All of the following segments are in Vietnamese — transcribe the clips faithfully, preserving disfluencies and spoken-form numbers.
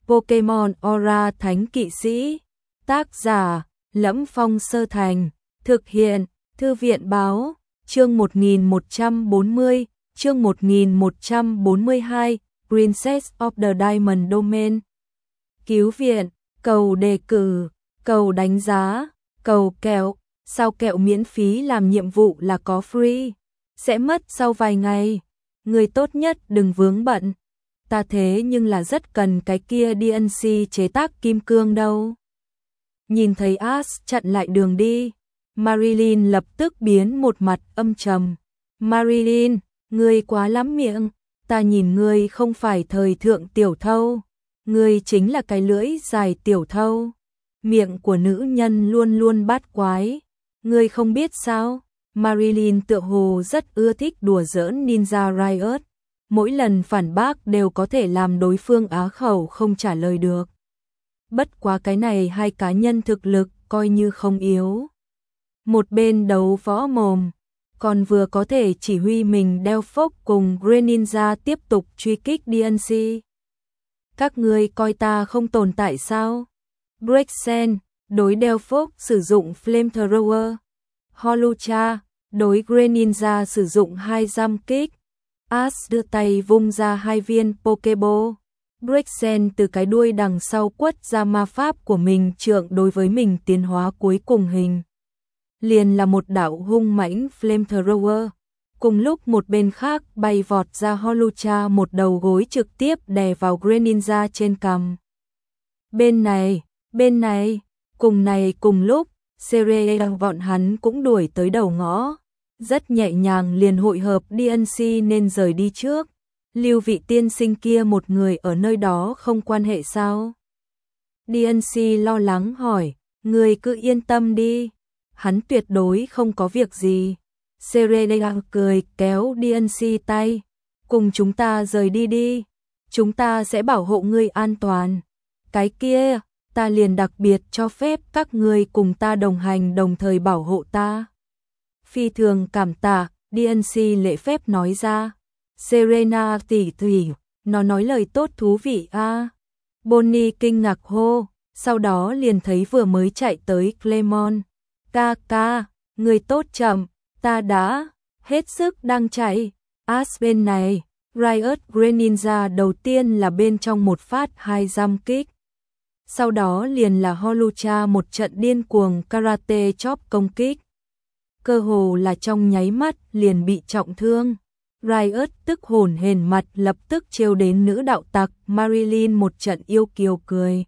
Pokemon Aura Thánh Kỵ Sĩ. Tác giả: Lẫm Phong Sơ Thành. Thực hiện: Thư viện báo. Chương một nghìn một trăm bốn mươi, chương một nghìn một trăm bốn mươi hai, Princess of the Diamond Domain. Cứu viện, cầu đề cử, cầu đánh giá, cầu kẹo. Sao kẹo miễn phí làm nhiệm vụ là có free? Sẽ mất sau vài ngày. Người tốt nhất đừng vướng bận. Ta thế nhưng là rất cần cái kia đê en xê chế tác kim cương đâu. Nhìn thấy Ash chặn lại đường đi, Marilyn lập tức biến một mặt âm trầm. Marilyn, ngươi quá lắm miệng, ta nhìn ngươi không phải thời thượng tiểu thâu, ngươi chính là cái lưỡi dài tiểu thâu. Miệng của nữ nhân luôn luôn bát quái, ngươi không biết sao? Marilyn tựa hồ rất ưa thích đùa giỡn Ninja Riot, mỗi lần phản bác đều có thể làm đối phương á khẩu không trả lời được. Bất quá cái này hai cá nhân thực lực coi như không yếu. Một bên đấu võ mồm, còn vừa có thể chỉ huy mình Delphos cùng Greninja tiếp tục truy kích đê en xê. Các ngươi coi ta không tồn tại sao? Braixen đối Delphos sử dụng Flamethrower, Holucha đối Greninja sử dụng hai giam kích. Ash đưa tay vung ra hai viên Pokeball. Braixen từ cái đuôi đằng sau quất ra ma pháp của mình trượng đối với mình tiến hóa cuối cùng hình. Liền là một đạo hung mãnh Flamethrower. Cùng lúc một bên khác bay vọt ra Holucha một đầu gối trực tiếp đè vào Greninja trên cằm. Bên này, bên này, cùng này cùng lúc, Cereal bọn hắn cũng đuổi tới đầu ngõ. Rất nhẹ nhàng liền hội hợp đê en xê nên rời đi trước. Lưu vị tiên sinh kia một người ở nơi đó không quan hệ sao? đê en xê lo lắng hỏi, người cứ yên tâm đi, hắn tuyệt đối không có việc gì. Cereal cười kéo đê en xê tay, cùng chúng ta rời đi đi, chúng ta sẽ bảo hộ ngươi an toàn. Cái kia, ta liền đặc biệt cho phép các ngươi cùng ta đồng hành đồng thời bảo hộ ta. Phi thường cảm tạ, đê en xê lễ phép nói ra. Serena tỷ tỷ, nó nói lời tốt thú vị a. À. Bonnie kinh ngạc hô, sau đó liền thấy vừa mới chạy tới Clemon. Ca ca, người tốt chậm, ta đã hết sức đang chạy. Ash bên này, Riot Greninja đầu tiên là bên trong một phát hai giam kích. Sau đó liền là Holucha một trận điên cuồng karate chop công kích. Cơ hồ là trong nháy mắt liền bị trọng thương. Riot tức hồn hển mặt lập tức trêu đến nữ đạo tặc Marilyn một trận yêu kiều cười.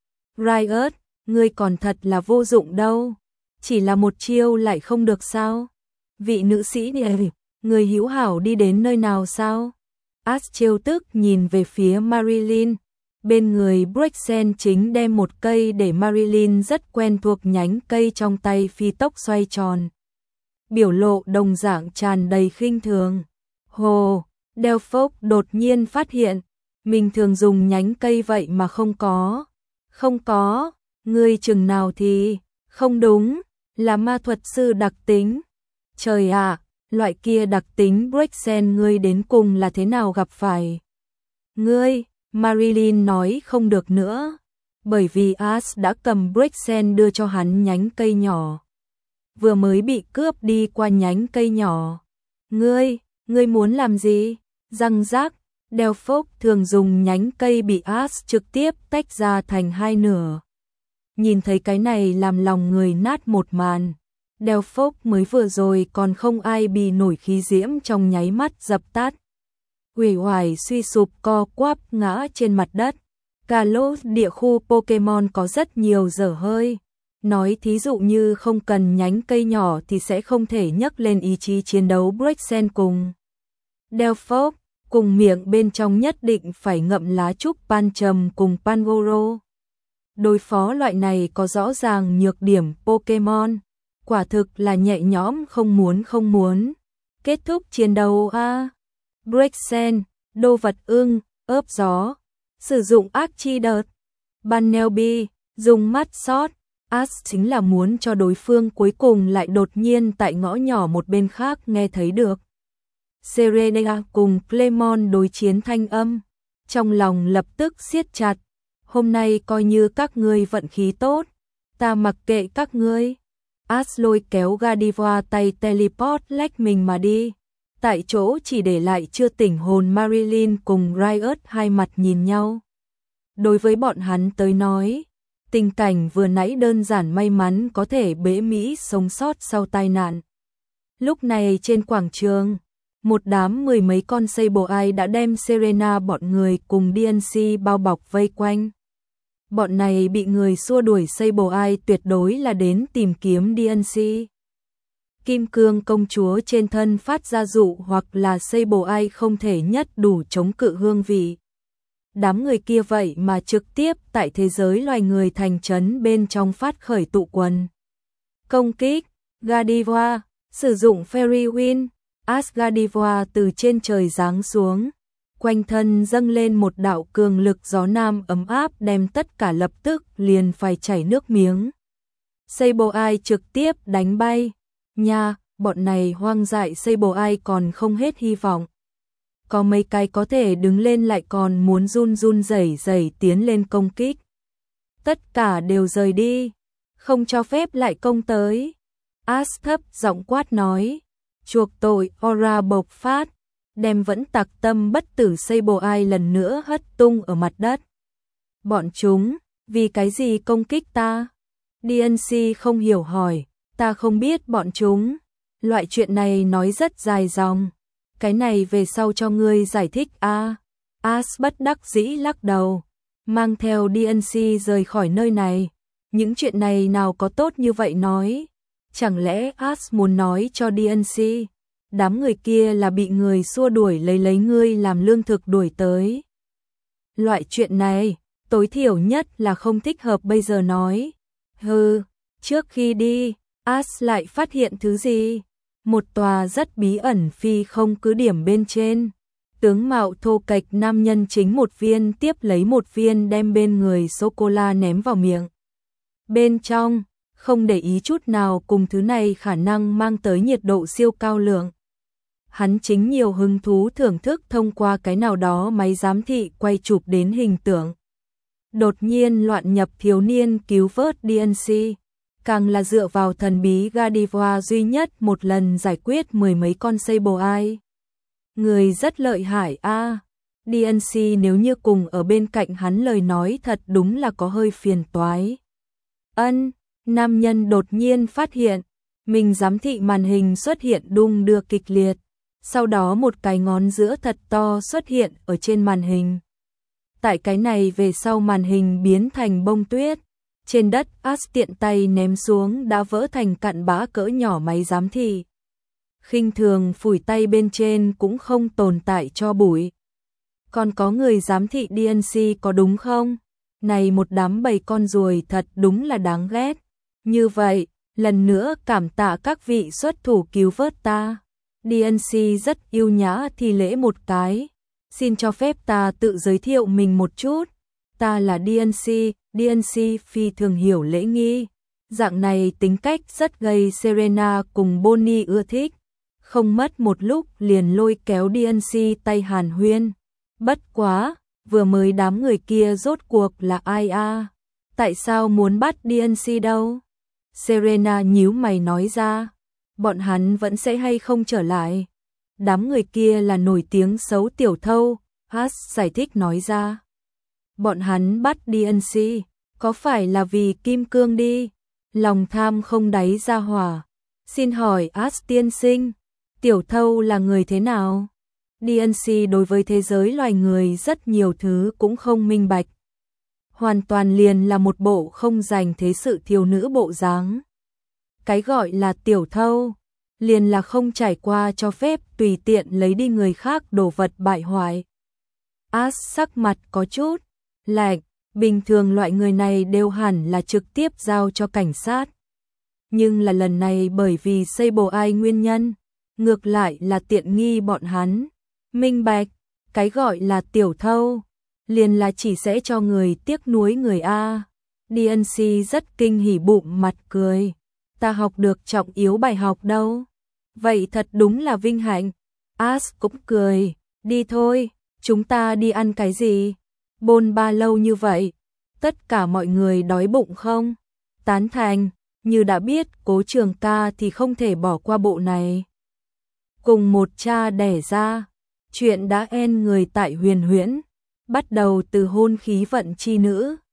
Riot, ngươi còn thật là vô dụng đâu. Chỉ là một chiêu lại không được sao? Vị nữ sĩ này, người hữu hảo đi đến nơi nào sao? Ash trêu tức nhìn về phía Marilyn. Bên người Braixen chính đem một cây để Marilyn rất quen thuộc nhánh cây trong tay phi tốc xoay tròn. Biểu lộ đồng dạng tràn đầy khinh thường. Hồ, Delphos đột nhiên phát hiện, mình thường dùng nhánh cây vậy mà không có. Không có, ngươi chừng nào thì, không đúng, là ma thuật sư đặc tính. Trời ạ, loại kia đặc tính Braixen ngươi đến cùng là thế nào gặp phải? Ngươi, Marilyn nói không được nữa, bởi vì Ash đã cầm Braixen đưa cho hắn nhánh cây nhỏ. Vừa mới bị cướp đi qua nhánh cây nhỏ. Ngươi, ngươi muốn làm gì? Răng rác, Delphos thường dùng nhánh cây bị Ash trực tiếp tách ra thành hai nửa. Nhìn thấy cái này làm lòng người nát một màn. Delphos mới vừa rồi còn không ai bị nổi khí diễm trong nháy mắt dập tắt. Uể oải suy sụp co quắp ngã trên mặt đất. Kalos địa khu Pokemon có rất nhiều dở hơi. Nói thí dụ như không cần nhánh cây nhỏ thì sẽ không thể nhấc lên ý chí chiến đấu Braixen cùng Delphos, cùng miệng bên trong nhất định phải ngậm lá trúc Pancham cùng Pangoro. Đối phó loại này có rõ ràng nhược điểm Pokemon, quả thực là nhẹ nhõm không muốn không muốn. Kết thúc chiến đấu a. À. Braixen, đồ vật ưng, ớp gió, sử dụng ác chi đợt. Bunnelby, dùng mắt sót. Ash chính là muốn cho đối phương cuối cùng lại đột nhiên tại ngõ nhỏ một bên khác nghe thấy được. Serena cùng Clemon đối chiến thanh âm, trong lòng lập tức siết chặt. hôm nay coi như các ngươi vận khí tốt, ta mặc kệ các ngươi. Ash lôi kéo Gardevoir tay teleport lách mình mà đi. Tại chỗ chỉ để lại chưa tỉnh hồn Marilyn cùng Riot hai mặt nhìn nhau. Đối với bọn hắn tới nói, tình cảnh vừa nãy đơn giản may mắn có thể bế Mỹ sống sót sau tai nạn. Lúc này trên quảng trường, một đám mười mấy con Sableye đã đem Serena bọn người cùng đê en xê bao bọc vây quanh. Bọn này bị người xua đuổi Sableye tuyệt đối là đến tìm kiếm đê en xê. Kim cương công chúa trên thân phát ra dụ hoặc là Sableye không thể nhất đủ chống cự hương vị. Đám người kia vậy mà trực tiếp tại thế giới loài người thành trấn bên trong phát khởi tụ quần. Công kích, Gardevoir, sử dụng Fairy Wind, Ash Gardevoir từ trên trời giáng xuống. Quanh thân dâng lên một đạo cường lực gió nam ấm áp đem tất cả lập tức liền phải chảy nước miếng. Sableye trực tiếp đánh bay. Nha, bọn này hoang dại Sableye còn không hết hy vọng. Có mấy cái có thể đứng lên lại còn muốn run run rẩy rẩy tiến lên công kích. Tất cả đều rời đi, không cho phép lại công tới. Ash thấp giọng quát nói, chuộc tội aura bộc phát, đem vẫn tặc tâm bất tử Sableye lần nữa hất tung ở mặt đất. Bọn chúng, vì cái gì công kích ta? đê en xê không hiểu hỏi, ta không biết bọn chúng. Loại chuyện này nói rất dài dòng. Cái này về sau cho ngươi giải thích a. À. Ash bất đắc dĩ lắc đầu, mang theo đê en xê rời khỏi nơi này. Những chuyện này nào có tốt như vậy nói. Chẳng lẽ Ash muốn nói cho đê en xê, đám người kia là bị người xua đuổi lấy lấy ngươi làm lương thực đuổi tới. Loại chuyện này, tối thiểu nhất là không thích hợp bây giờ nói. Hừ, trước khi đi, Ash lại phát hiện thứ gì? Một tòa rất bí ẩn phi không cứ điểm bên trên. Tướng mạo thô kệch nam nhân chính một viên tiếp lấy một viên đem bên người sô-cô-la ném vào miệng. Bên trong, không để ý chút nào cùng thứ này khả năng mang tới nhiệt độ siêu cao lượng. Hắn chính nhiều hứng thú thưởng thức thông qua cái nào đó máy giám thị quay chụp đến hình tượng. Đột nhiên loạn nhập thiếu niên cứu vớt đê en xê. Càng là dựa vào thần bí Gardevoir duy nhất một lần giải quyết mười mấy con Sableye. Người rất lợi hại a. À. đê en xê nếu như cùng ở bên cạnh hắn lời nói thật đúng là có hơi phiền toái. Ân, nam nhân đột nhiên phát hiện, mình giám thị màn hình xuất hiện đung đưa kịch liệt. Sau đó một cái ngón giữa thật to xuất hiện ở trên màn hình. Tại cái này về sau màn hình biến thành bông tuyết. Trên đất Ash tiện tay ném xuống đã vỡ thành cặn bã cỡ nhỏ máy giám thị. Khinh thường phủi tay bên trên cũng không tồn tại cho bụi. Còn có người giám thị đê en xê có đúng không? Này một đám bầy con ruồi thật đúng là đáng ghét. Như vậy, lần nữa cảm tạ các vị xuất thủ cứu vớt ta. đê en xê rất yêu nhã thi lễ một cái. Xin cho phép ta tự giới thiệu mình một chút. Ta là đê en xê, đê en xê phi thường hiểu lễ nghi. Dạng này tính cách rất gây Serena cùng Bonnie ưa thích. Không mất một lúc liền lôi kéo đê en xê tay hàn huyên. Bất quá, vừa mới đám người kia rốt cuộc là ai a? À? Tại sao muốn bắt đê en xê đâu? Serena nhíu mày nói ra. Bọn hắn vẫn sẽ hay không trở lại. Đám người kia là nổi tiếng xấu tiểu thâu, Ash giải thích nói ra. Bọn hắn bắt đê en xê, có phải là vì kim cương đi? Lòng tham không đáy ra hỏa. Xin hỏi Ash tiên sinh, tiểu thâu là người thế nào? đê en xê đối với thế giới loài người rất nhiều thứ cũng không minh bạch. Hoàn toàn liền là một bộ không dành thế sự thiếu nữ bộ dáng. Cái gọi là tiểu thâu, liền là không trải qua cho phép tùy tiện lấy đi người khác đồ vật bại hoại. Ash sắc mặt có chút lạnh, bình thường loại người này đều hẳn là trực tiếp giao cho cảnh sát. Nhưng là lần này bởi vì Sableye nguyên nhân, ngược lại là tiện nghi bọn hắn. Minh bạch, cái gọi là tiểu thâu, liền là chỉ sẽ cho người tiếc nuối người A. đê en xê rất kinh hỉ bụng mặt cười. Ta học được trọng yếu bài học đâu. Vậy thật đúng là vinh hạnh. Ash cũng cười, đi thôi, chúng ta đi ăn cái gì? Bôn ba lâu như vậy, Tất cả mọi người đói bụng không? Tán thành, như đã biết Cố Trường Ca thì không thể bỏ qua bộ này. Cùng một cha đẻ ra, chuyện đã en người tại Huyền Huyễn, bắt đầu từ hôn khí vận chi nữ,